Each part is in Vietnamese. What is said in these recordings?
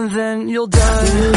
and then you'll die.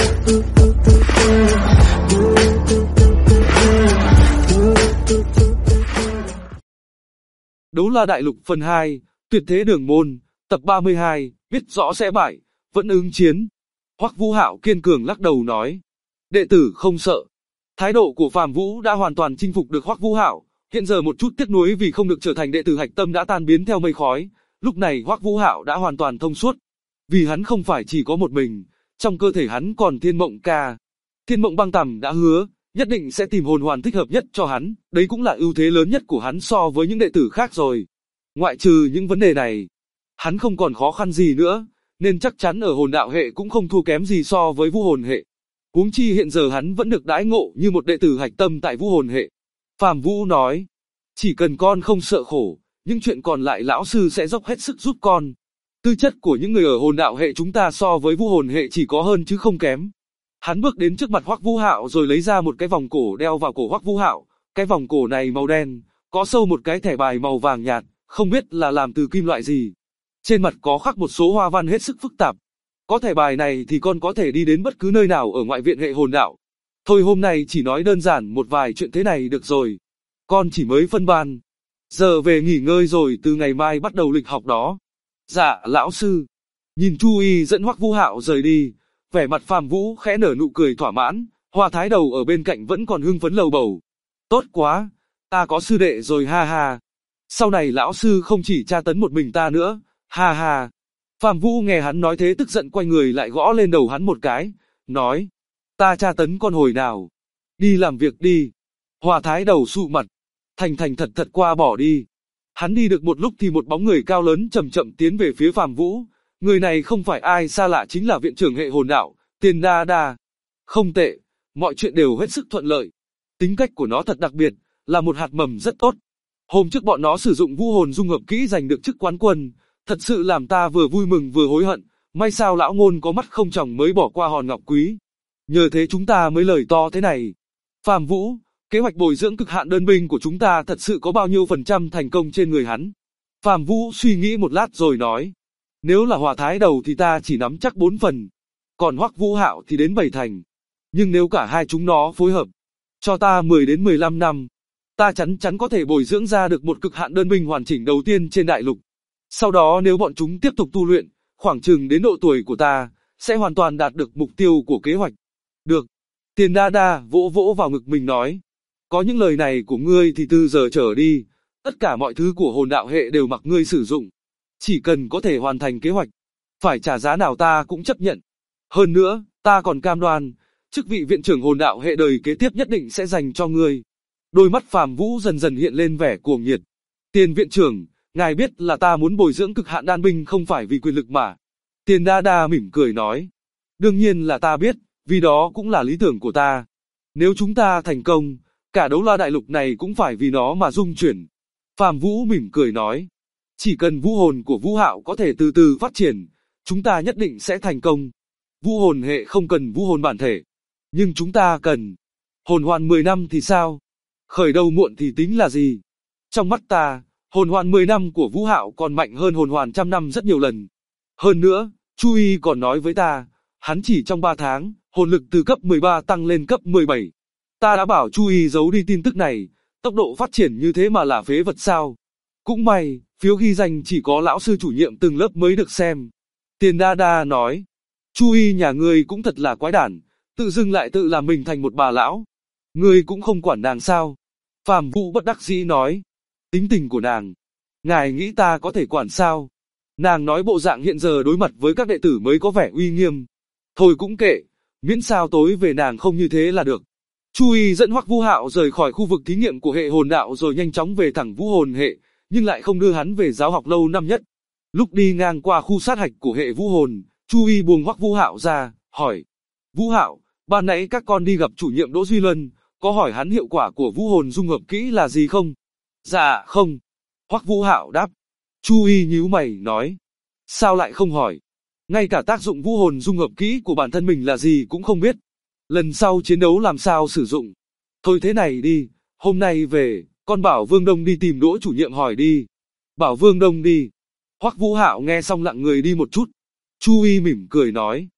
Đấu La Đại Lục phần 2, Tuyệt Thế Đường Môn, tập 32, biết rõ sẽ bại, vẫn ứng chiến. Hoắc Vũ Hạo kiên cường lắc đầu nói, đệ tử không sợ. Thái độ của Phạm Vũ đã hoàn toàn chinh phục được Hoắc Vũ Hạo, hiện giờ một chút tiếc nuối vì không được trở thành đệ tử Hạch Tâm đã tan biến theo mây khói. Lúc này Hoắc Vũ Hạo đã hoàn toàn thông suốt, vì hắn không phải chỉ có một mình, trong cơ thể hắn còn Thiên Mộng Ca. Thiên Mộng Băng Tầm đã hứa, nhất định sẽ tìm hồn hoàn thích hợp nhất cho hắn, đấy cũng là ưu thế lớn nhất của hắn so với những đệ tử khác rồi. Ngoại trừ những vấn đề này, hắn không còn khó khăn gì nữa, nên chắc chắn ở hồn đạo hệ cũng không thua kém gì so với vũ hồn hệ. Huống chi hiện giờ hắn vẫn được đãi ngộ như một đệ tử Hạch Tâm tại vũ hồn hệ. Phạm Vũ nói, chỉ cần con không sợ khổ, những chuyện còn lại lão sư sẽ dốc hết sức giúp con. Tư chất của những người ở hồn đạo hệ chúng ta so với vũ hồn hệ chỉ có hơn chứ không kém. Hắn bước đến trước mặt Hoắc Vũ Hạo rồi lấy ra một cái vòng cổ đeo vào cổ Hoắc Vũ Hạo. Cái vòng cổ này màu đen, có sâu một cái thẻ bài màu vàng nhạt, không biết là làm từ kim loại gì. Trên mặt có khắc một số hoa văn hết sức phức tạp. Có thẻ bài này thì con có thể đi đến bất cứ nơi nào ở ngoại viện hệ hồn đạo. Thôi hôm nay chỉ nói đơn giản một vài chuyện thế này được rồi. Con chỉ mới phân ban. Giờ về nghỉ ngơi rồi từ ngày mai bắt đầu lịch học đó. Dạ lão sư. Nhìn Chu Y dẫn Hoắc Vũ Hạo rời đi, vẻ mặt Phạm Vũ khẽ nở nụ cười thỏa mãn. Hoa Thái Đầu ở bên cạnh vẫn còn hưng phấn lầu bầu. Tốt quá, ta có sư đệ rồi ha ha. Sau này lão sư không chỉ tra tấn một mình ta nữa, ha ha. Phạm Vũ nghe hắn nói thế tức giận quay người lại gõ lên đầu hắn một cái, nói, ta tra tấn con hồi nào, đi làm việc đi. Hoa Thái Đầu sụ mặt, thành thật qua bỏ đi. Hắn đi được một lúc thì một bóng người cao lớn chậm chậm tiến về phía Phạm Vũ, người này không phải ai xa lạ chính là viện trưởng hệ hồn đạo, Tiền Đa Đa. Không tệ, mọi chuyện đều hết sức thuận lợi. Tính cách của nó thật đặc biệt, là một hạt mầm rất tốt. Hôm trước bọn nó sử dụng vũ hồn dung hợp kỹ giành được chức quán quân, thật sự làm ta vừa vui mừng vừa hối hận, may sao lão ngôn có mắt không tròng mới bỏ qua hòn ngọc quý. Nhờ thế chúng ta mới lời to thế này. Phạm Vũ, kế hoạch bồi dưỡng cực hạn đơn binh của chúng ta thật sự có bao nhiêu phần trăm thành công trên người hắn? Phạm Vũ suy nghĩ một lát rồi nói, nếu là Hoa Thái Đầu thì ta chỉ nắm chắc 4 phần, còn Hoắc Vũ Hạo thì đến 7 thành. Nhưng nếu cả hai chúng nó phối hợp, cho ta 10 đến 15 năm, ta chắn chắn có thể bồi dưỡng ra được một cực hạn đơn binh hoàn chỉnh đầu tiên trên đại lục. Sau đó nếu bọn chúng tiếp tục tu luyện, khoảng chừng đến độ tuổi của ta, sẽ hoàn toàn đạt được mục tiêu của kế hoạch. Được. Tiền Đa Đa vỗ vỗ vào ngực mình nói, có những lời này của ngươi thì từ giờ trở đi, tất cả mọi thứ của hồn đạo hệ đều mặc ngươi sử dụng. Chỉ cần có thể hoàn thành kế hoạch, phải trả giá nào ta cũng chấp nhận. Hơn nữa, ta còn cam đoan, chức vị viện trưởng hồn đạo hệ đời kế tiếp nhất định sẽ dành cho ngươi. Đôi mắt Phạm Vũ dần dần hiện lên vẻ cuồng nhiệt. Tiền viện trưởng, ngài biết là ta muốn bồi dưỡng cực hạn đan binh không phải vì quyền lực mà. Tiền Đa Đa mỉm cười nói, đương nhiên là ta biết, vì đó cũng là lý tưởng của ta. Nếu chúng ta thành công, cả Đấu La Đại Lục này cũng phải vì nó mà rung chuyển. Phạm Vũ mỉm cười nói, chỉ cần vũ hồn của Vũ Hạo có thể từ từ phát triển, chúng ta nhất định sẽ thành công. Vũ hồn hệ không cần vũ hồn bản thể, nhưng chúng ta cần. Hồn hoàn 10 năm thì sao? Khởi đầu muộn thì tính là gì? Trong mắt ta, hồn hoàn 10 năm của Vũ Hạo còn mạnh hơn hồn hoàn 100 năm rất nhiều lần. Hơn nữa, Chu Y còn nói với ta, hắn chỉ trong 3 tháng, hồn lực từ cấp 13 tăng lên cấp 17. Ta đã bảo Chu Y giấu đi tin tức này, tốc độ phát triển như thế mà là phế vật sao? Cũng may, phiếu ghi danh chỉ có lão sư chủ nhiệm từng lớp mới được xem. Tiền Đa Đa nói, Chu Y nhà ngươi cũng thật là quái đản, tự dưng lại tự làm mình thành một bà lão. Ngươi cũng không quản nàng sao? Phạm Vũ bất đắc dĩ nói, tính tình của nàng, ngài nghĩ ta có thể quản sao? Nàng nói bộ dạng hiện giờ đối mặt với các đệ tử mới có vẻ uy nghiêm. Thôi cũng kệ, miễn sao tối về nàng không như thế là được. Chu Y dẫn Hoắc Vũ Hạo rời khỏi khu vực thí nghiệm của hệ hồn đạo rồi nhanh chóng về thẳng vũ hồn hệ, nhưng lại không đưa hắn về giáo học lâu năm nhất. Lúc đi ngang qua khu sát hạch của hệ vũ hồn, Chu Y buông Hoắc Vũ Hạo ra, hỏi, Vũ Hạo, ban nãy các con đi gặp chủ nhiệm Đỗ Duy Luân, có hỏi hắn hiệu quả của vũ hồn dung hợp kỹ là gì không? Dạ không. Hoắc Vũ Hạo đáp. Chu Y nhíu mày nói, sao lại không hỏi? Ngay cả tác dụng vũ hồn dung hợp kỹ của bản thân mình là gì cũng không biết. Lần sau chiến đấu làm sao sử dụng? Thôi thế này đi, hôm nay về, con bảo Vương Đông đi tìm Đỗ chủ nhiệm hỏi đi. Bảo Vương Đông đi. Hoắc Vũ Hạo nghe xong lặng người đi một chút. Chu Y mỉm cười nói,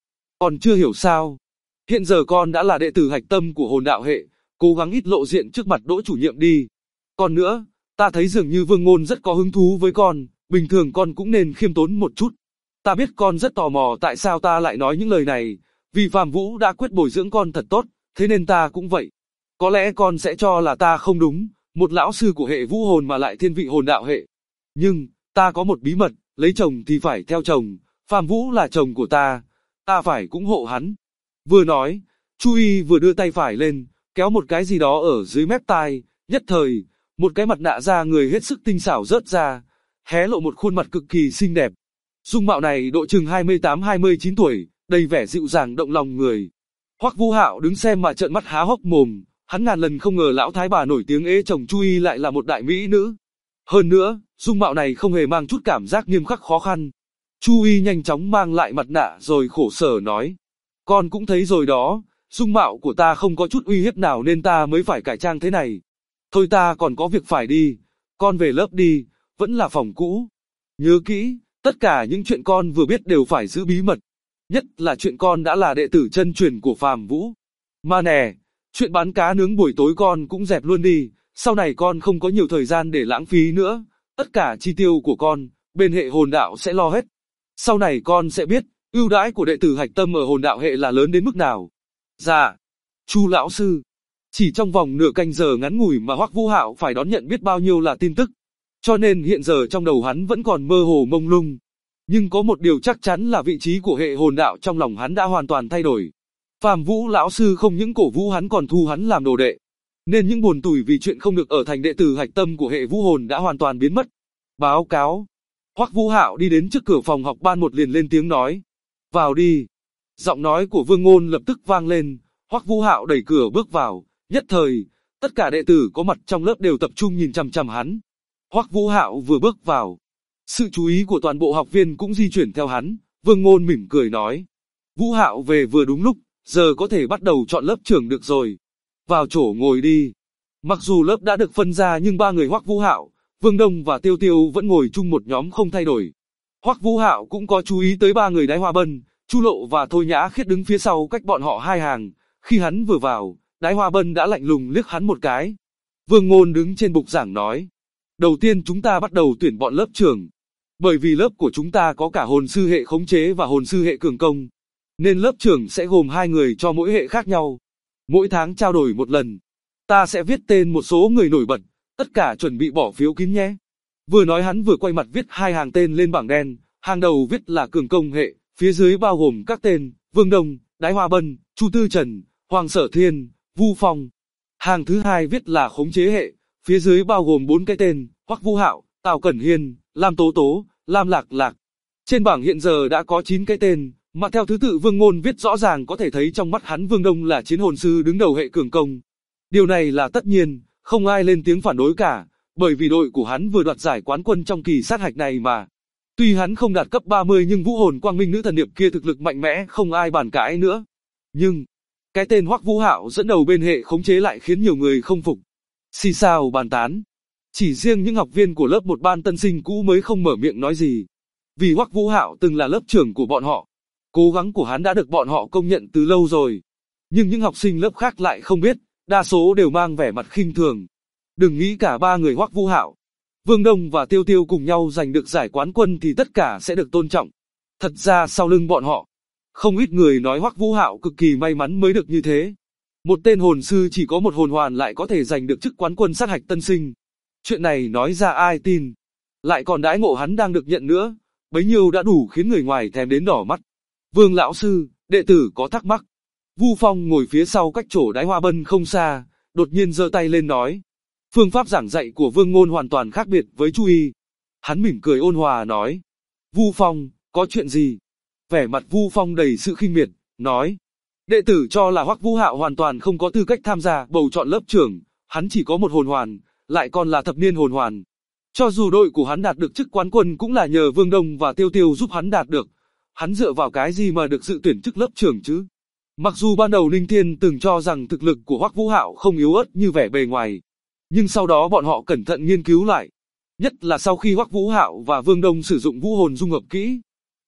Còn chưa hiểu sao? Hiện giờ con đã là đệ tử hạch tâm của hồn đạo hệ, cố gắng ít lộ diện trước mặt Đỗ chủ nhiệm đi. Còn nữa, ta thấy dường như Vương Ngôn rất có hứng thú với con, bình thường con cũng nên khiêm tốn một chút. Ta biết con rất tò mò tại sao ta lại nói những lời này, vì Phạm Vũ đã quyết bồi dưỡng con thật tốt, thế nên ta cũng vậy. Có lẽ con sẽ cho là ta không đúng, một lão sư của hệ vũ hồn mà lại thiên vị hồn đạo hệ. Nhưng, ta có một bí mật, lấy chồng thì phải theo chồng, Phạm Vũ là chồng của ta phải cũng hộ hắn. Vừa nói, Chu Y vừa đưa tay phải lên, kéo một cái gì đó ở dưới mép tai, nhất thời, một cái mặt nạ da người hết sức tinh xảo rớt ra, hé lộ một khuôn mặt cực kỳ xinh đẹp. Dung mạo này độ chừng 28-29 tuổi, đầy vẻ dịu dàng động lòng người. Hoắc Vũ Hạo đứng xem mà trợn mắt há hốc mồm, hắn ngàn lần không ngờ lão thái bà nổi tiếng ế chồng Chu Y lại là một đại mỹ nữ. Hơn nữa, dung mạo này không hề mang chút cảm giác nghiêm khắc khó khăn. Chu Y nhanh chóng mang lại mặt nạ rồi khổ sở nói. Con cũng thấy rồi đó, dung mạo của ta không có chút uy hiếp nào nên ta mới phải cải trang thế này. Thôi ta còn có việc phải đi, con về lớp đi, vẫn là phòng cũ. Nhớ kỹ, tất cả những chuyện con vừa biết đều phải giữ bí mật. Nhất là chuyện con đã là đệ tử chân truyền của Phạm Vũ. Mà nè, chuyện bán cá nướng buổi tối con cũng dẹp luôn đi, sau này con không có nhiều thời gian để lãng phí nữa. Tất cả chi tiêu của con, bên hệ hồn đạo sẽ lo hết. Sau này con sẽ biết, ưu đãi của đệ tử hạch tâm ở hồn đạo hệ là lớn đến mức nào. Dạ, Chu lão sư. Chỉ trong vòng nửa canh giờ ngắn ngủi mà Hoắc Vũ Hạo phải đón nhận biết bao nhiêu là tin tức. Cho nên hiện giờ trong đầu hắn vẫn còn mơ hồ mông lung. Nhưng có một điều chắc chắn là vị trí của hệ hồn đạo trong lòng hắn đã hoàn toàn thay đổi. Phạm Vũ lão sư không những cổ vũ hắn còn thu hắn làm đồ đệ. Nên những buồn tủi vì chuyện không được ở thành đệ tử hạch tâm của hệ vũ hồn đã hoàn toàn biến mất. Báo cáo. Hoắc Vũ Hạo đi đến trước cửa phòng học ban một liền lên tiếng nói. Vào đi. Giọng nói của Vương Ngôn lập tức vang lên. Hoắc Vũ Hạo đẩy cửa bước vào. Nhất thời, tất cả đệ tử có mặt trong lớp đều tập trung nhìn chằm chằm hắn. Hoắc Vũ Hạo vừa bước vào, sự chú ý của toàn bộ học viên cũng di chuyển theo hắn. Vương Ngôn mỉm cười nói. Vũ Hạo về vừa đúng lúc, giờ có thể bắt đầu chọn lớp trưởng được rồi. Vào chỗ ngồi đi. Mặc dù lớp đã được phân ra nhưng ba người Hoắc Vũ Hạo, Vương Đông và Tiêu Tiêu vẫn ngồi chung một nhóm không thay đổi. Hoắc Vũ Hạo cũng có chú ý tới ba người Đái Hoa Bân, Chu Lộ và Thôi Nhã Khiết đứng phía sau cách bọn họ hai hàng. Khi hắn vừa vào, Đái Hoa Bân đã lạnh lùng liếc hắn một cái. Vương Ngôn đứng trên bục giảng nói. Đầu tiên chúng ta bắt đầu tuyển bọn lớp trưởng. Bởi vì lớp của chúng ta có cả hồn sư hệ khống chế và hồn sư hệ cường công. Nên lớp trưởng sẽ gồm 2 người cho mỗi hệ khác nhau. Mỗi tháng trao đổi một lần. Ta sẽ viết tên một số người nổi bật. Tất cả chuẩn bị bỏ phiếu kín nhé. Vừa nói hắn vừa quay mặt viết 2 hàng tên lên bảng đen. Hàng đầu viết là cường công hệ. Phía dưới bao gồm các tên Vương Đông, Đái Hoa Bân, Chu Tư Trần, Hoàng Sở Thiên, Vu Phong. Hàng thứ hai viết là khống chế hệ. Phía dưới bao gồm 4 cái tên, Hoắc Vũ Hạo, Tào Cẩn Hiên, Lam Tố Tố, Lam Lạc Lạc. Trên bảng hiện giờ đã có 9 cái tên, mà theo thứ tự Vương Ngôn viết rõ ràng có thể thấy trong mắt hắn Vương Đông là chiến hồn sư đứng đầu hệ cường công. Điều này là tất nhiên, không ai lên tiếng phản đối cả, bởi vì đội của hắn vừa đoạt giải quán quân trong kỳ sát hạch này mà. Tuy hắn không đạt cấp 30 nhưng vũ hồn quang minh nữ thần điệp kia thực lực mạnh mẽ không ai bàn cãi nữa. Nhưng, cái tên Hoắc Vũ Hạo dẫn đầu bên hệ khống chế lại khiến nhiều người không phục. Xì xào bàn tán. Chỉ riêng những học viên của lớp một ban tân sinh cũ mới không mở miệng nói gì. Vì Hoắc Vũ Hạo từng là lớp trưởng của bọn họ. Cố gắng của hắn đã được bọn họ công nhận từ lâu rồi. Nhưng những học sinh lớp khác lại không biết, đa số đều mang vẻ mặt khinh thường. Đừng nghĩ cả ba người Hoắc Vũ Hạo, Vương Đông và Tiêu Tiêu cùng nhau giành được giải quán quân thì tất cả sẽ được tôn trọng. Thật ra sau lưng bọn họ, không ít người nói Hoắc Vũ Hạo cực kỳ may mắn mới được như thế. Một tên hồn sư chỉ có một hồn hoàn lại có thể giành được chức quán quân sát hạch tân sinh. Chuyện này nói ra ai tin. Lại còn đãi ngộ hắn đang được nhận nữa, bấy nhiêu đã đủ khiến người ngoài thèm đến đỏ mắt. Vương lão sư, đệ tử có thắc mắc. Vu Phong ngồi phía sau cách chỗ Đái Hoa Bân không xa, đột nhiên giơ tay lên nói. Phương pháp giảng dạy của Vương Ngôn hoàn toàn khác biệt với Chu Y. Hắn mỉm cười ôn hòa nói. Vu Phong, có chuyện gì? Vẻ mặt Vu Phong đầy sự khinh miệt, nói. Đệ tử cho là Hoắc Vũ Hạo hoàn toàn không có tư cách tham gia bầu chọn lớp trưởng, hắn chỉ có một hồn hoàn, lại còn là thập niên hồn hoàn. Cho dù đội của hắn đạt được chức quán quân cũng là nhờ Vương Đông và Tiêu Tiêu giúp hắn đạt được. Hắn dựa vào cái gì mà được dự tuyển chức lớp trưởng chứ? Mặc dù ban đầu Ninh Thiên từng cho rằng thực lực của Hoắc Vũ Hạo không yếu ớt như vẻ bề ngoài, nhưng sau đó bọn họ cẩn thận nghiên cứu lại. Nhất là sau khi Hoắc Vũ Hạo và Vương Đông sử dụng vũ hồn dung hợp kỹ.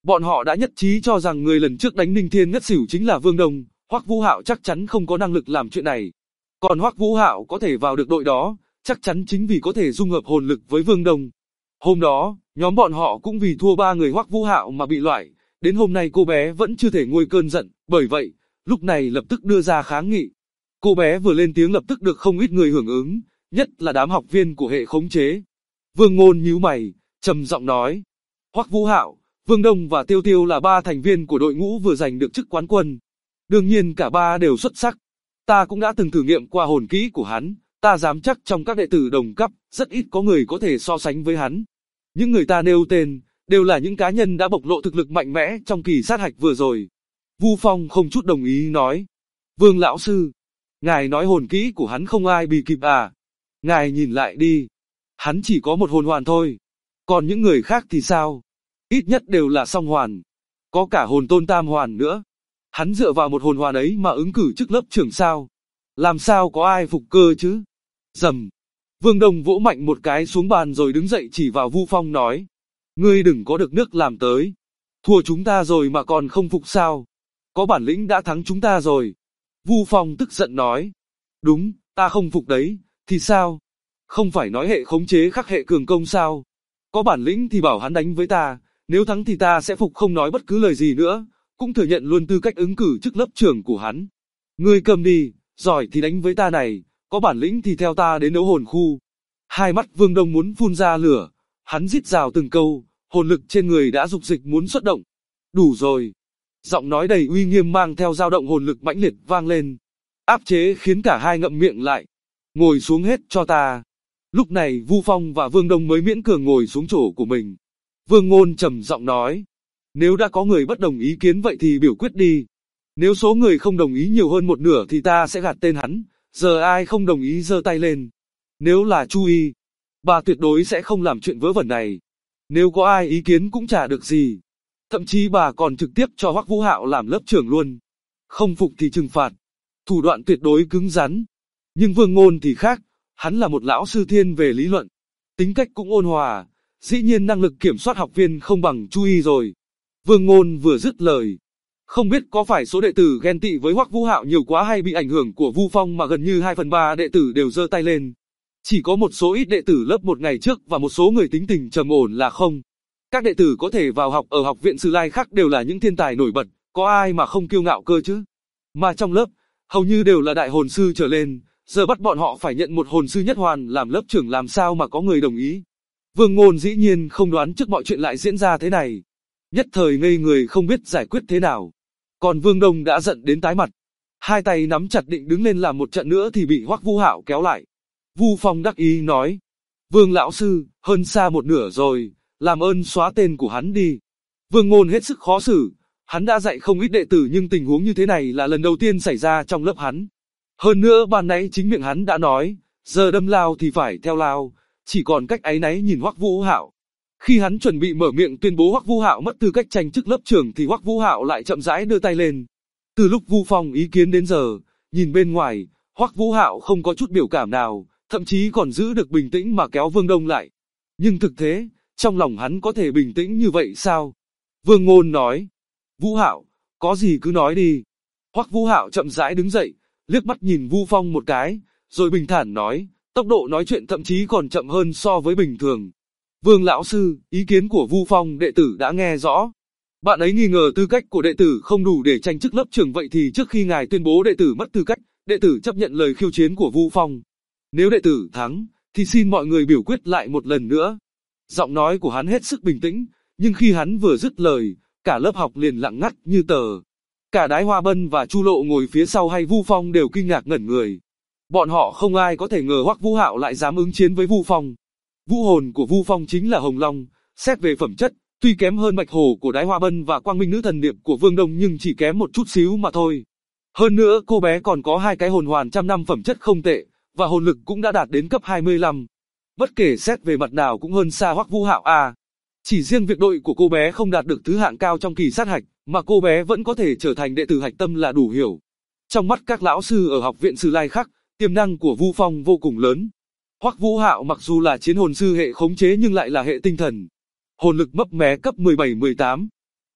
Bọn họ đã nhất trí cho rằng người lần trước đánh Ninh Thiên ngất xỉu chính là Vương Đông, Hoắc Vũ Hạo chắc chắn không có năng lực làm chuyện này. Còn Hoắc Vũ Hạo có thể vào được đội đó, chắc chắn chính vì có thể dung hợp hồn lực với Vương Đông. Hôm đó, nhóm bọn họ cũng vì thua 3 người Hoắc Vũ Hạo mà bị loại, đến hôm nay cô bé vẫn chưa thể nguôi cơn giận, bởi vậy, lúc này lập tức đưa ra kháng nghị. Cô bé vừa lên tiếng lập tức được không ít người hưởng ứng, nhất là đám học viên của hệ khống chế. Vương Ngôn nhíu mày, trầm giọng nói: Hoắc Vũ Hạo, Vương Đông và Tiêu Tiêu là 3 thành viên của đội ngũ vừa giành được chức quán quân. Đương nhiên cả 3 đều xuất sắc. Ta cũng đã từng thử nghiệm qua hồn kỹ của hắn, ta dám chắc trong các đệ tử đồng cấp, rất ít có người có thể so sánh với hắn. Những người ta nêu tên, đều là những cá nhân đã bộc lộ thực lực mạnh mẽ trong kỳ sát hạch vừa rồi. Vu Phong không chút đồng ý nói: Vương lão sư, ngài nói hồn kỹ của hắn không ai bì kịp à? Ngài nhìn lại đi, hắn chỉ có một hồn hoàn thôi. Còn những người khác thì sao? Ít nhất đều là song hoàn. Có cả hồn tôn tam hoàn nữa. Hắn dựa vào một hồn hoàn ấy mà ứng cử chức lớp trưởng sao? Làm sao có ai phục cơ chứ? Rầm. Vương Đông vỗ mạnh một cái xuống bàn rồi đứng dậy chỉ vào Vu Phong nói: Ngươi đừng có được nước làm tới. Thua chúng ta rồi mà còn không phục sao? Có bản lĩnh đã thắng chúng ta rồi. Vu Phong tức giận nói: Đúng, ta không phục đấy, thì sao? Không phải nói hệ khống chế khắc hệ cường công sao? Có bản lĩnh thì bảo hắn đánh với ta, nếu thắng thì ta sẽ phục không nói bất cứ lời gì nữa, cũng thừa nhận luôn tư cách ứng cử chức lớp trưởng của hắn. Ngươi cầm đi, giỏi thì đánh với ta này, có bản lĩnh thì theo ta đến đấu hồn khu. Hai mắt Vương Đông muốn phun ra lửa, hắn rít rào từng câu, hồn lực trên người đã dục dịch muốn xuất động. Đủ rồi. Giọng nói đầy uy nghiêm mang theo dao động hồn lực mãnh liệt vang lên, áp chế khiến cả hai ngậm miệng lại. Ngồi xuống hết cho ta. Lúc này Vu Phong và Vương Đông mới miễn cường ngồi xuống chỗ của mình. Vương Ngôn trầm giọng nói: Nếu đã có người bất đồng ý kiến vậy thì biểu quyết đi. Nếu số người không đồng ý nhiều hơn một nửa thì ta sẽ gạt tên hắn. Giờ ai không đồng ý giơ tay lên. Nếu là Chu Y, bà tuyệt đối sẽ không làm chuyện vớ vẩn này. Nếu có ai ý kiến cũng chả được gì. Thậm chí bà còn trực tiếp cho Hoắc Vũ Hạo làm lớp trưởng luôn. Không phục thì trừng phạt. Thủ đoạn tuyệt đối cứng rắn. Nhưng Vương Ngôn thì khác, hắn là một lão sư thiên về lý luận. Tính cách cũng ôn hòa, dĩ nhiên năng lực kiểm soát học viên không bằng Chu Y rồi. Vương Ngôn vừa dứt lời. Không biết có phải số đệ tử ghen tị với Hoắc Vũ Hạo nhiều quá hay bị ảnh hưởng của Vu Phong mà gần như 2/3 đệ tử đều giơ tay lên. Chỉ có một số ít đệ tử lớp 1 ngày trước và một số người tính tình trầm ổn là không. Các đệ tử có thể vào học ở học viện Sử Lai khác đều là những thiên tài nổi bật, có ai mà không kiêu ngạo cơ chứ? Mà trong lớp, hầu như đều là đại hồn sư trở lên, giờ bắt bọn họ phải nhận một hồn sư nhất hoàn làm lớp trưởng làm sao mà có người đồng ý. Vương Ngôn dĩ nhiên không đoán trước mọi chuyện lại diễn ra thế này. Nhất thời ngây người không biết giải quyết thế nào. Còn Vương Đông đã giận đến tái mặt. Hai tay nắm chặt định đứng lên làm một trận nữa thì bị Hoắc Vũ Hạo kéo lại. Vu Phong đắc ý nói: Vương lão sư, hơn xa một nửa rồi, làm ơn xóa tên của hắn đi. Vương Ngôn hết sức khó xử. Hắn đã dạy không ít đệ tử nhưng tình huống như thế này là lần đầu tiên xảy ra trong lớp hắn. Hơn nữa ban nãy chính miệng hắn đã nói, giờ đâm lao thì phải theo lao, chỉ còn cách áy náy nhìn Hoắc Vũ Hạo. Khi hắn chuẩn bị mở miệng tuyên bố Hoắc Vũ Hạo mất tư cách tranh chức lớp trưởng thì Hoắc Vũ Hạo lại chậm rãi đưa tay lên. Từ lúc Vu Phong ý kiến đến giờ, nhìn bên ngoài, Hoắc Vũ Hạo không có chút biểu cảm nào, thậm chí còn giữ được bình tĩnh mà kéo Vương Đông lại. Nhưng thực tế, trong lòng hắn có thể bình tĩnh như vậy sao? Vương Ngôn nói: Vũ Hạo, có gì cứ nói đi. Hoắc Vũ Hạo chậm rãi đứng dậy, liếc mắt nhìn Vu Phong một cái, rồi bình thản nói, tốc độ nói chuyện thậm chí còn chậm hơn so với bình thường. Vương lão sư, ý kiến của Vu Phong đệ tử đã nghe rõ. Bạn ấy nghi ngờ tư cách của đệ tử không đủ để tranh chức lớp trưởng, vậy thì trước khi ngài tuyên bố đệ tử mất tư cách, đệ tử chấp nhận lời khiêu chiến của Vu Phong. Nếu đệ tử thắng, thì xin mọi người biểu quyết lại một lần nữa. Giọng nói của hắn hết sức bình tĩnh, nhưng khi hắn vừa dứt lời, cả lớp học liền lặng ngắt như tờ. Cả Đái Hoa Bân và Chu Lộ ngồi phía sau hay Vu Phong đều kinh ngạc ngẩn người. Bọn họ không ai có thể ngờ Hoắc Vũ Hạo lại dám ứng chiến với Vu Phong. Vũ hồn của Vu Phong chính là Hồng Long, xét về phẩm chất, tuy kém hơn Bạch Hổ của Đái Hoa Bân và Quang Minh Nữ Thần Điệp của Vương Đông nhưng chỉ kém một chút xíu mà thôi. Hơn nữa cô bé còn có 2 cái hồn hoàn trăm năm phẩm chất không tệ, và hồn lực cũng đã đạt đến cấp 25. Bất kể xét về mặt nào cũng hơn xa Hoắc Vũ Hạo à. Chỉ riêng việc đội của cô bé không đạt được thứ hạng cao trong kỳ sát hạch, mà cô bé vẫn có thể trở thành đệ tử hạch tâm là đủ hiểu. Trong mắt các lão sư ở học viện Sử Lai khác, tiềm năng của Vu Phong vô cùng lớn. Hoắc Vũ Hạo mặc dù là chiến hồn sư hệ khống chế nhưng lại là hệ tinh thần. Hồn lực mấp mé cấp 17-18.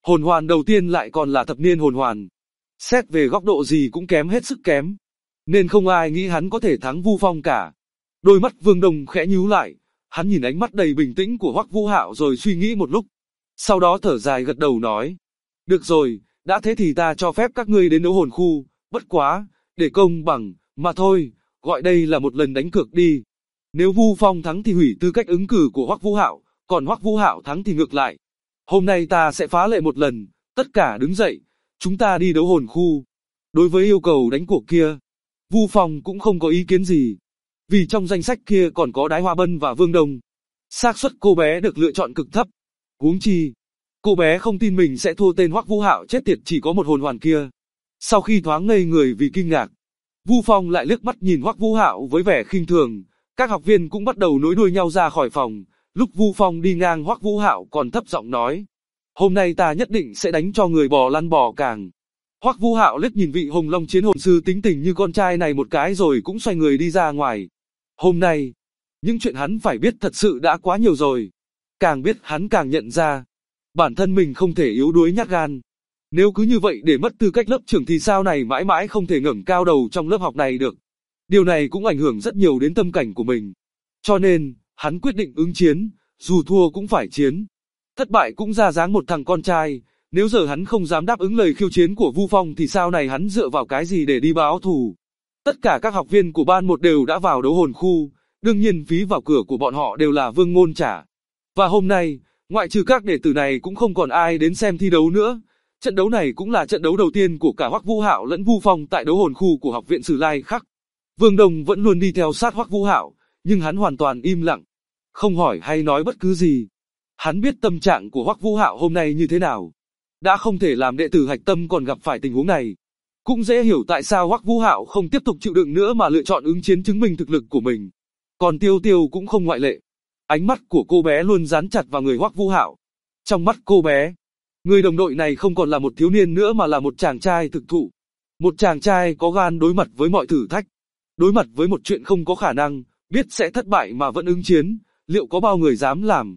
Hồn hoàn đầu tiên lại còn là thập niên hồn hoàn. Xét về góc độ gì cũng kém hết sức kém. Nên không ai nghĩ hắn có thể thắng Vu Phong cả. Đôi mắt Vương Đông khẽ nhíu lại, hắn nhìn ánh mắt đầy bình tĩnh của Hoắc Vũ Hạo rồi suy nghĩ một lúc. Sau đó thở dài gật đầu nói. Được rồi, đã thế thì ta cho phép các ngươi đến đấu hồn khu, bất quá, để công bằng, mà thôi, gọi đây là một lần đánh cược đi. Nếu Vu Phong thắng thì hủy tư cách ứng cử của Hoắc Vũ Hạo, còn Hoắc Vũ Hạo thắng thì ngược lại. Hôm nay ta sẽ phá lệ một lần, tất cả đứng dậy, chúng ta đi đấu hồn khu. Đối với yêu cầu đánh cuộc kia, Vu Phong cũng không có ý kiến gì. Vì trong danh sách kia còn có Đái Hoa Bân và Vương Đông. Xác suất cô bé được lựa chọn cực thấp. Huống chi, cô bé không tin mình sẽ thua tên Hoắc Vũ Hạo chết tiệt chỉ có một hồn hoàn kia. Sau khi thoáng ngây người vì kinh ngạc, Vu Phong lại liếc mắt nhìn Hoắc Vũ Hạo với vẻ khinh thường. Các học viên cũng bắt đầu nối đuôi nhau ra khỏi phòng. Lúc Vu Phong đi ngang Hoắc Vũ Hạo còn thấp giọng nói: "Hôm nay ta nhất định sẽ đánh cho người bò lăn bò càng." Hoắc Vũ Hạo liếc nhìn vị Hồng Long chiến hồn sư tính tình như con trai này một cái rồi cũng xoay người đi ra ngoài. Hôm nay, những chuyện hắn phải biết thật sự đã quá nhiều rồi. Càng biết hắn càng nhận ra, bản thân mình không thể yếu đuối nhát gan. Nếu cứ như vậy để mất tư cách lớp trưởng thì sau này mãi mãi không thể ngẩng cao đầu trong lớp học này được. Điều này cũng ảnh hưởng rất nhiều đến tâm cảnh của mình. Cho nên, hắn quyết định ứng chiến, dù thua cũng phải chiến. Thất bại cũng ra dáng một thằng con trai, nếu giờ hắn không dám đáp ứng lời khiêu chiến của Vu Phong thì sau này hắn dựa vào cái gì để đi báo thù. Tất cả các học viên của ban 1 đều đã vào đấu hồn khu, đương nhiên phí vào cửa của bọn họ đều là Vương Ngôn trả. Và hôm nay, ngoại trừ các đệ tử này cũng không còn ai đến xem thi đấu nữa. Trận đấu này cũng là trận đấu đầu tiên của cả Hoắc Vũ Hạo lẫn Vu Phong tại đấu hồn khu của học viện Sử Lai Khắc. Vương Đông vẫn luôn đi theo sát Hoắc Vũ Hạo, nhưng hắn hoàn toàn im lặng, không hỏi hay nói bất cứ gì. Hắn biết tâm trạng của Hoắc Vũ Hạo hôm nay như thế nào. Đã không thể làm đệ tử hạch tâm còn gặp phải tình huống này. Cũng dễ hiểu tại sao Hoắc Vũ Hạo không tiếp tục chịu đựng nữa mà lựa chọn ứng chiến chứng minh thực lực của mình. Còn Tiêu Tiêu cũng không ngoại lệ. Ánh mắt của cô bé luôn dán chặt vào người Hoắc Vũ Hạo. Trong mắt cô bé, người đồng đội này không còn là một thiếu niên nữa mà là một chàng trai thực thụ. Một chàng trai có gan đối mặt với mọi thử thách. Đối mặt với một chuyện không có khả năng, biết sẽ thất bại mà vẫn ứng chiến, liệu có bao người dám làm?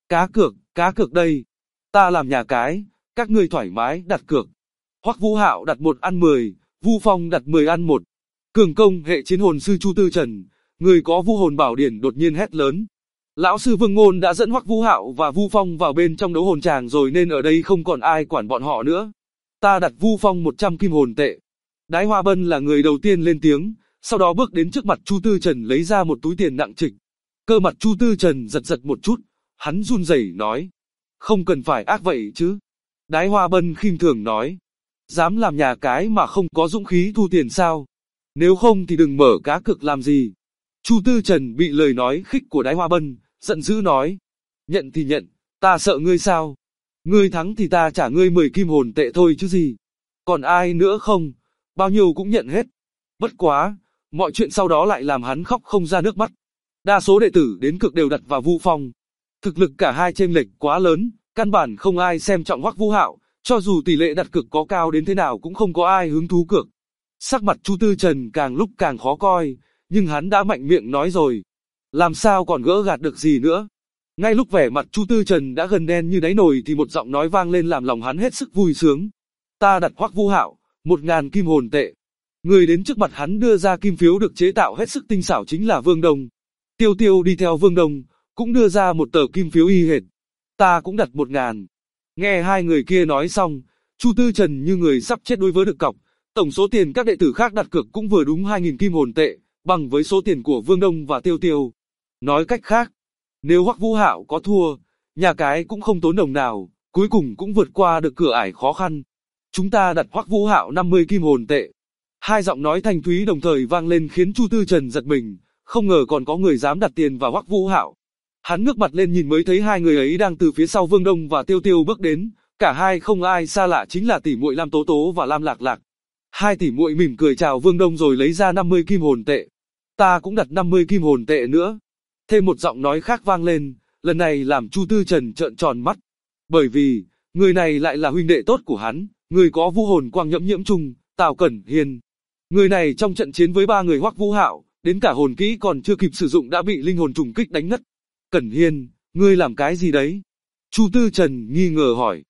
Cá cược đây. Ta làm nhà cái, các ngươi thoải mái đặt cược. Hoắc Vũ Hạo đặt 1 ăn 10, Vu Phong đặt 10 ăn 1. Cường công hệ chiến hồn sư Chu Tư Trần, người có Vu hồn bảo điển đột nhiên hét lớn. Lão sư Vương Ngôn đã dẫn Hoắc Vũ Hạo và Vu Phong vào bên trong đấu hồn tràng rồi nên ở đây không còn ai quản bọn họ nữa. Ta đặt Vu Phong 100 kim hồn tệ. Đái Hoa Bân là người đầu tiên lên tiếng, sau đó bước đến trước mặt Chu Tư Trần lấy ra một túi tiền nặng trịch. Cơ mặt Chu Tư Trần giật giật một chút, hắn run rẩy nói: "Không cần phải ác vậy chứ." Đái Hoa Bân khinh thường nói: "Dám làm nhà cái mà không có dũng khí thu tiền sao? Nếu không thì đừng mở cá cược làm gì." Chu Tư Trần bị lời nói khích của Đái Hoa Bân, giận dữ nói: "Nhận thì nhận, ta sợ ngươi sao? Ngươi thắng thì ta trả ngươi 10 kim hồn tệ thôi chứ gì. Còn ai nữa không? Bao nhiêu cũng nhận hết." Bất quá, mọi chuyện sau đó lại làm hắn khóc không ra nước mắt. Đa số đệ tử đến cược đều đặt vào Vu Phong. Thực lực cả hai chênh lệch quá lớn, căn bản không ai xem trọng Hoắc Vũ Hạo, cho dù tỷ lệ đặt cược có cao đến thế nào cũng không có ai hứng thú cược. Sắc mặt Chu Tư Trần càng lúc càng khó coi, nhưng hắn đã mạnh miệng nói rồi, làm sao còn gỡ gạt được gì nữa. Ngay lúc vẻ mặt Chu Tư Trần đã gần đen như đáy nồi thì một giọng nói vang lên làm lòng hắn hết sức vui sướng. Ta đặt Hoắc Vũ Hạo, 1000 kim hồn tệ. Người đến trước mặt hắn đưa ra kim phiếu được chế tạo hết sức tinh xảo chính là Vương Đông. Tiêu Tiêu đi theo Vương Đông, cũng đưa ra một tờ kim phiếu y hệt. Ta cũng đặt 1000. Nghe hai người kia nói xong, Chu Tư Trần như người sắp chết đối với được cọc. Tổng số tiền các đệ tử khác đặt cược cũng vừa đúng 2000 kim hồn tệ, bằng với số tiền của Vương Đông và Tiêu Tiêu. Nói cách khác, nếu Hoắc Vũ Hạo có thua, nhà cái cũng không tốn đồng nào, cuối cùng cũng vượt qua được cửa ải khó khăn. Chúng ta đặt Hoắc Vũ Hạo 50 kim hồn tệ. Hai giọng nói thanh thúy đồng thời vang lên khiến Chu Tư Trần giật mình, không ngờ còn có người dám đặt tiền vào Hoắc Vũ Hạo. Hắn ngước mặt lên nhìn mới thấy hai người ấy đang từ phía sau Vương Đông và Tiêu Tiêu bước đến, cả hai không ai xa lạ chính là tỷ muội Lam Tố Tố và Lam Lạc Lạc. Hai tỷ muội mỉm cười chào Vương Đông rồi lấy ra 50 kim hồn tệ. Ta cũng đặt 50 kim hồn tệ nữa. Thêm một giọng nói khác vang lên, lần này làm Chu Tư Trần trợn tròn mắt. Bởi vì, người này lại là huynh đệ tốt của hắn, người có Vu hồn quang nhẫm nhiễm chung, Tào Cẩn Hiên. Người này trong trận chiến với 3 người Hoắc Vũ Hạo, đến cả hồn kỹ còn chưa kịp sử dụng đã bị linh hồn trùng kích đánh ngất. Cẩn Hiên, ngươi làm cái gì đấy? Chu Tư Trần nghi ngờ hỏi.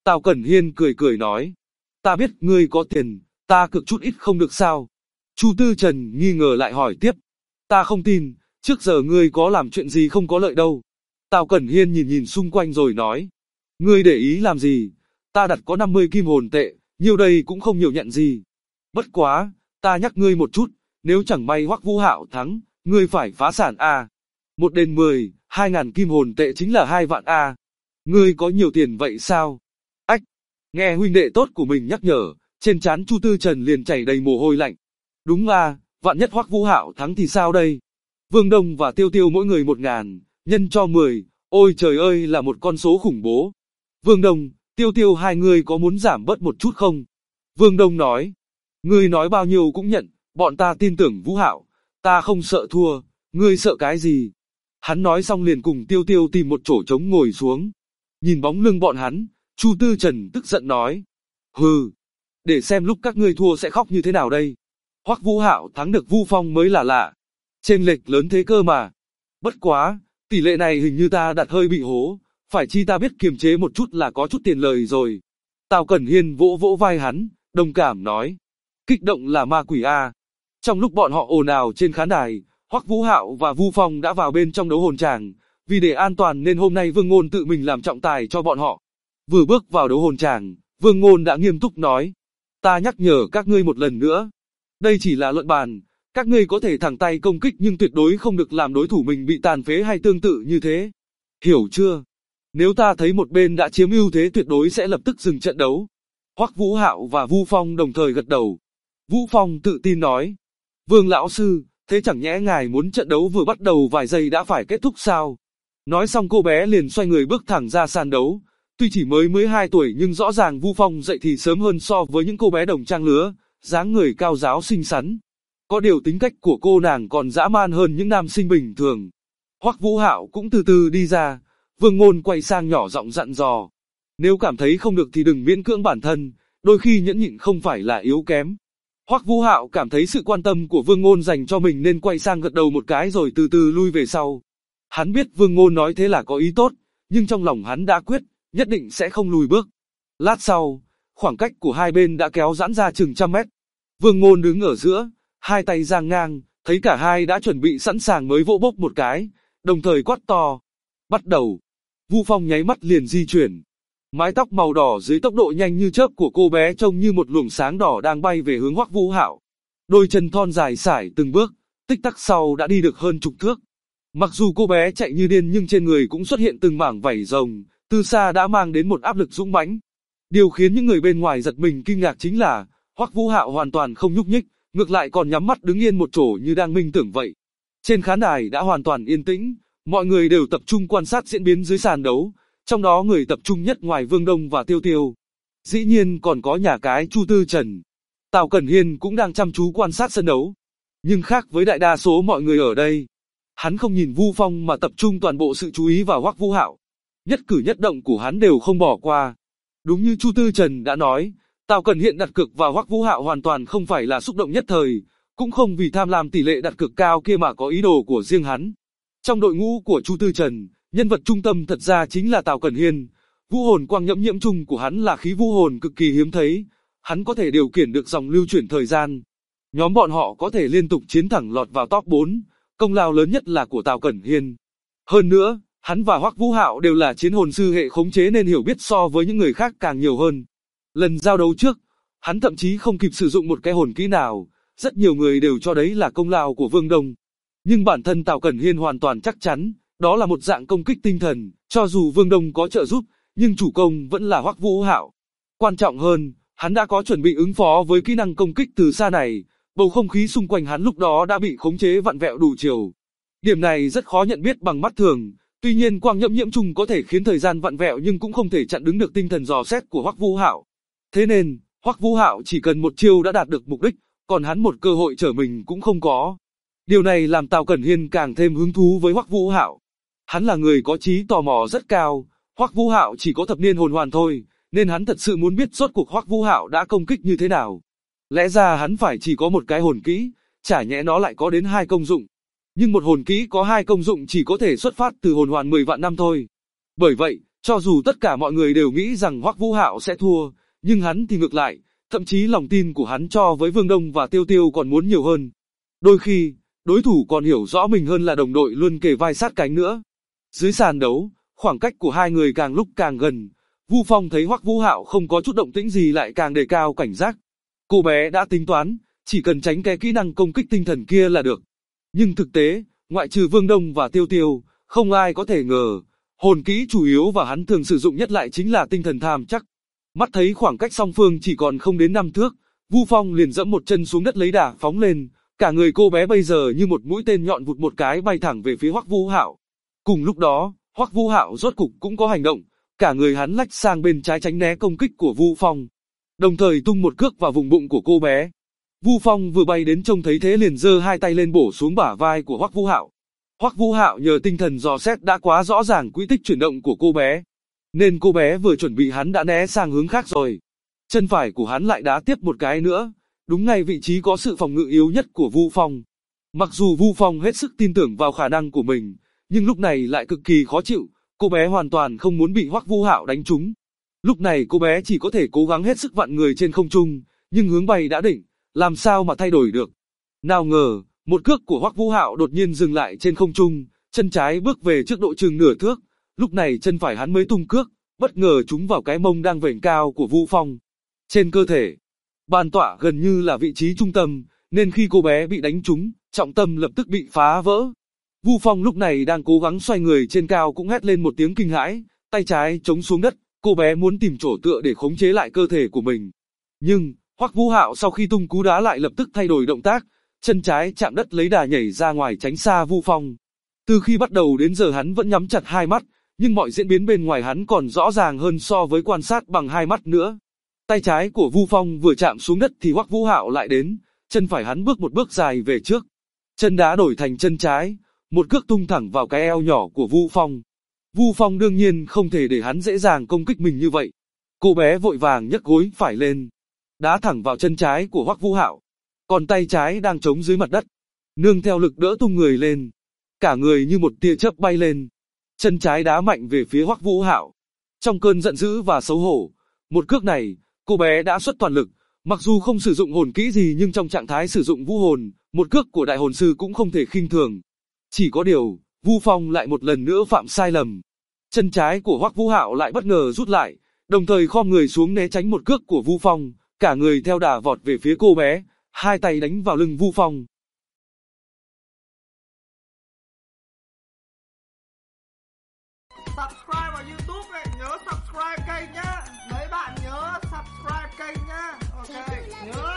Tào Cẩn Hiên cười cười nói, ta biết ngươi có tiền, ta cược chút ít không được sao? Chu Tư Trần nghi ngờ lại hỏi tiếp, ta không tin, trước giờ ngươi có làm chuyện gì không có lợi đâu. Tào Cẩn Hiên nhìn nhìn xung quanh rồi nói, ngươi để ý làm gì, ta đặt có 50 kim hồn tệ, nhiều đây cũng không nhiều nhận gì. Bất quá, ta nhắc ngươi một chút, nếu chẳng may Hoắc Vũ Hạo thắng, ngươi phải phá sản a. 1 đền 10, 2.000 kim hồn tệ chính là 2 vạn a. Ngươi có nhiều tiền vậy sao? Ách, nghe huynh đệ tốt của mình nhắc nhở, trên trán Chu Tư Trần liền chảy đầy mồ hôi lạnh. Đúng a, vạn nhất Hoắc Vũ Hạo thắng thì sao đây? Vương Đông và Tiêu Tiêu mỗi người 1.000, nhân cho 10, ôi trời ơi là một con số khủng bố. Vương Đông, Tiêu Tiêu hai người có muốn giảm bớt một chút không? Vương Đông nói, ngươi nói bao nhiêu cũng nhận, bọn ta tin tưởng Vũ Hạo, ta không sợ thua, ngươi sợ cái gì? Hắn nói xong liền cùng Tiêu Tiêu tìm một chỗ trống ngồi xuống. Nhìn bóng lưng bọn hắn, Chu Tư Trần tức giận nói, hừ, để xem lúc các ngươi thua sẽ khóc như thế nào đây. Hoắc Vũ Hạo thắng được Vu Phong mới là lạ. Chênh lệch lớn thế cơ mà. Bất quá, tỷ lệ này hình như ta đặt hơi bị hố, phải chi ta biết kiềm chế một chút là có chút tiền lời rồi. Tào Cẩn Hiên vỗ vỗ vai hắn, đồng cảm nói, kích động là ma quỷ a. Trong lúc bọn họ ồn ào trên khán đài, Hoắc Vũ Hạo và Vu Phong đã vào bên trong đấu hồn tràng, vì để an toàn nên hôm nay Vương Ngôn tự mình làm trọng tài cho bọn họ. Vừa bước vào đấu hồn tràng, Vương Ngôn đã nghiêm túc nói, ta nhắc nhở các ngươi một lần nữa, đây chỉ là luận bàn, các ngươi có thể thẳng tay công kích nhưng tuyệt đối không được làm đối thủ mình bị tàn phế hay tương tự như thế. Hiểu chưa? Nếu ta thấy một bên đã chiếm ưu thế tuyệt đối sẽ lập tức dừng trận đấu. Hoắc Vũ Hạo và Vu Phong đồng thời gật đầu. Vũ Phong tự tin nói, Vương lão sư, thế chẳng nhẽ ngài muốn trận đấu vừa bắt đầu vài giây đã phải kết thúc sao? Nói xong cô bé liền xoay người bước thẳng ra sàn đấu. Tuy chỉ mới 12 tuổi nhưng rõ ràng Vu Phong dậy thì sớm hơn so với những cô bé đồng trang lứa, dáng người cao ráo xinh xắn. Có điều tính cách của cô nàng còn dã man hơn những nam sinh bình thường. Hoắc Vũ Hạo cũng từ từ đi ra, Vương Ngôn quay sang nhỏ giọng dặn dò. Nếu cảm thấy không được thì đừng miễn cưỡng bản thân, đôi khi nhẫn nhịn không phải là yếu kém. Hoắc Vũ Hạo cảm thấy sự quan tâm của Vương Ngôn dành cho mình nên quay sang gật đầu một cái rồi từ từ lui về sau. Hắn biết Vương Ngôn nói thế là có ý tốt, nhưng trong lòng hắn đã quyết, nhất định sẽ không lùi bước. Lát sau, khoảng cách của hai bên đã kéo giãn ra chừng 100 mét. Vương Ngôn đứng ở giữa, hai tay giang ngang, thấy cả hai đã chuẩn bị sẵn sàng mới vỗ bốp một cái, đồng thời quát to. Bắt đầu. Vu Phong nháy mắt liền di chuyển. Mái tóc màu đỏ dưới tốc độ nhanh như chớp của cô bé trông như một luồng sáng đỏ đang bay về hướng Hoắc Vũ Hạo. Đôi chân thon dài sải từng bước, tích tắc sau đã đi được hơn chục thước. Mặc dù cô bé chạy như điên nhưng trên người cũng xuất hiện từng mảng vảy rồng, từ xa đã mang đến một áp lực dũng mãnh. Điều khiến những người bên ngoài giật mình kinh ngạc chính là, Hoắc Vũ Hạo hoàn toàn không nhúc nhích, ngược lại còn nhắm mắt đứng yên một chỗ như đang minh tưởng vậy. Trên khán đài đã hoàn toàn yên tĩnh, mọi người đều tập trung quan sát diễn biến dưới sàn đấu, trong đó người tập trung nhất ngoài Vương Đông và Tiêu Tiêu. Dĩ nhiên còn có nhà cái Chu Tư Trần. Tào Cẩn Hiên cũng đang chăm chú quan sát sân đấu. Nhưng khác với đại đa số mọi người ở đây, hắn không nhìn Vu Phong mà tập trung toàn bộ sự chú ý vào Hoắc Vũ Hạo. Nhất cử nhất động của hắn đều không bỏ qua. Đúng như Chu Tư Trần đã nói, Tào Cẩn Hiên đặt cược vào Hoắc Vũ Hạo hoàn toàn không phải là xúc động nhất thời, cũng không vì tham lam tỷ lệ đặt cược cao kia mà có ý đồ của riêng hắn. Trong đội ngũ của Chu Tư Trần, nhân vật trung tâm thật ra chính là Tào Cẩn Hiên. Vũ hồn quang nhẫm nhiễm chung của hắn là khí vũ hồn cực kỳ hiếm thấy, hắn có thể điều khiển được dòng lưu chuyển thời gian. Nhóm bọn họ có thể liên tục chiến thẳng lọt vào top 4, công lao lớn nhất là của Tào Cẩn Hiên. Hơn nữa, hắn và Hoắc Vũ Hạo đều là chiến hồn sư hệ khống chế nên hiểu biết so với những người khác càng nhiều hơn. Lần giao đấu trước, hắn thậm chí không kịp sử dụng một cái hồn kỹ nào, rất nhiều người đều cho đấy là công lao của Vương Đông. Nhưng bản thân Tào Cẩn Hiên hoàn toàn chắc chắn, đó là một dạng công kích tinh thần, cho dù Vương Đông có trợ giúp, nhưng chủ công vẫn là Hoắc Vũ Hạo. Quan trọng hơn, hắn đã có chuẩn bị ứng phó với kỹ năng công kích từ xa này, bầu không khí xung quanh hắn lúc đó đã bị khống chế vặn vẹo đủ chiều. Điểm này rất khó nhận biết bằng mắt thường, tuy nhiên quang nhẫm nhiễm trùng có thể khiến thời gian vặn vẹo nhưng cũng không thể chặn đứng được tinh thần dò xét của Hoắc Vũ Hạo. Thế nên, Hoắc Vũ Hạo chỉ cần một chiêu đã đạt được mục đích, còn hắn một cơ hội trở mình cũng không có. Điều này làm Tào Cẩn Hiên càng thêm hứng thú với Hoắc Vũ Hạo. Hắn là người có trí tò mò rất cao, Hoắc Vũ Hạo chỉ có thập niên hồn hoàn thôi, nên hắn thật sự muốn biết rốt cuộc Hoắc Vũ Hạo đã công kích như thế nào. Lẽ ra hắn phải chỉ có một cái hồn kỹ, chả nhẽ nó lại có đến 2 công dụng. Nhưng một hồn kỹ có 2 công dụng chỉ có thể xuất phát từ hồn hoàn 10 vạn năm thôi. Bởi vậy, Cho dù tất cả mọi người đều nghĩ rằng Hoắc Vũ Hạo sẽ thua, nhưng hắn thì ngược lại, thậm chí lòng tin của hắn cho với Vương Đông và Tiêu Tiêu còn muốn nhiều hơn. Đôi khi, đối thủ còn hiểu rõ mình hơn là đồng đội luôn kề vai sát cánh nữa. Dưới sàn đấu, khoảng cách của hai người càng lúc càng gần. Vu Phong thấy Hoắc Vũ Hạo không có chút động tĩnh gì lại càng đề cao cảnh giác. Cô bé đã tính toán, chỉ cần tránh cái kỹ năng công kích tinh thần kia là được. Nhưng thực tế, ngoại trừ Vương Đông và Tiêu Tiêu, không ai có thể ngờ, hồn kỹ chủ yếu và hắn thường sử dụng nhất lại chính là tinh thần tham chắc. Mắt thấy khoảng cách song phương chỉ còn không đến 5 thước, Vu Phong liền dẫm một chân xuống đất lấy đà phóng lên, cả người cô bé bây giờ như một mũi tên nhọn vụt một cái bay thẳng về phía Hoắc Vũ Hạo. Cùng lúc đó, Hoắc Vũ Hạo rốt cục cũng có hành động, cả người hắn lách sang bên trái tránh né công kích của Vu Phong, đồng thời tung một cước vào vùng bụng của cô bé. Vu Phong vừa bay đến trông thấy thế liền giơ hai tay lên bổ xuống bả vai của Hoắc Vũ Hạo. Hoắc Vũ Hạo nhờ tinh thần dò xét đã quá rõ ràng quỹ tích chuyển động của cô bé, nên cô bé vừa chuẩn bị hắn đã né sang hướng khác rồi. Chân phải của hắn lại đá tiếp một cái nữa, đúng ngay vị trí có sự phòng ngự yếu nhất của Vu Phong. Mặc dù Vu Phong hết sức tin tưởng vào khả năng của mình, nhưng lúc này lại cực kỳ khó chịu, cô bé hoàn toàn không muốn bị Hoắc Vũ Hạo đánh trúng. Lúc này cô bé chỉ có thể cố gắng hết sức vặn người trên không trung, nhưng hướng bay đã định, làm sao mà thay đổi được. Nào ngờ, một cước của Hoắc Vũ Hạo đột nhiên dừng lại trên không trung, chân trái bước về trước độ chừng nửa thước, lúc này chân phải hắn mới tung cước, bất ngờ trúng vào cái mông đang vểnh cao của Vu Phong. Trên cơ thể, bàn tọa gần như là vị trí trung tâm, nên khi cô bé bị đánh trúng, trọng tâm lập tức bị phá vỡ. Vu Phong lúc này đang cố gắng xoay người trên cao cũng hét lên một tiếng kinh hãi, tay trái chống xuống đất, cô bé muốn tìm chỗ tựa để khống chế lại cơ thể của mình. Nhưng, Hoắc Vũ Hạo sau khi tung cú đá lại lập tức thay đổi động tác, chân trái chạm đất lấy đà nhảy ra ngoài tránh xa Vu Phong. Từ khi bắt đầu đến giờ hắn vẫn nhắm chặt hai mắt, nhưng mọi diễn biến bên ngoài hắn còn rõ ràng hơn so với quan sát bằng hai mắt nữa. Tay trái của Vu Phong vừa chạm xuống đất thì Hoắc Vũ Hạo lại đến, chân phải hắn bước một bước dài về trước. Chân đá đổi thành chân trái, một cước tung thẳng vào cái eo nhỏ của Vu Phong. Vu Phong đương nhiên không thể để hắn dễ dàng công kích mình như vậy. Cô bé vội vàng nhấc gối phải lên, đá thẳng vào chân trái của Hoắc Vũ Hạo. Còn tay trái đang chống dưới mặt đất, nương theo lực đỡ tung người lên, cả người như một tia chớp bay lên. Chân trái đá mạnh về phía Hoắc Vũ Hạo. Trong cơn giận dữ và xấu hổ, một cước này, cô bé đã xuất toàn lực, mặc dù không sử dụng hồn kỹ gì nhưng trong trạng thái sử dụng vũ hồn, một cước của đại hồn sư cũng không thể khinh thường. Chỉ có điều, Vu Phong lại một lần nữa phạm sai lầm. Chân trái của Hoắc Vũ Hạo lại bất ngờ rút lại, đồng thời khom người xuống né tránh một cước của Vu Phong, cả người theo đà vọt về phía cô bé, hai tay đánh vào lưng Vu Phong. Subscribe vào YouTube này, nhớ subscribe kênh nhá. Mấy bạn nhớ subscribe kênh nhá. Ok, nhớ.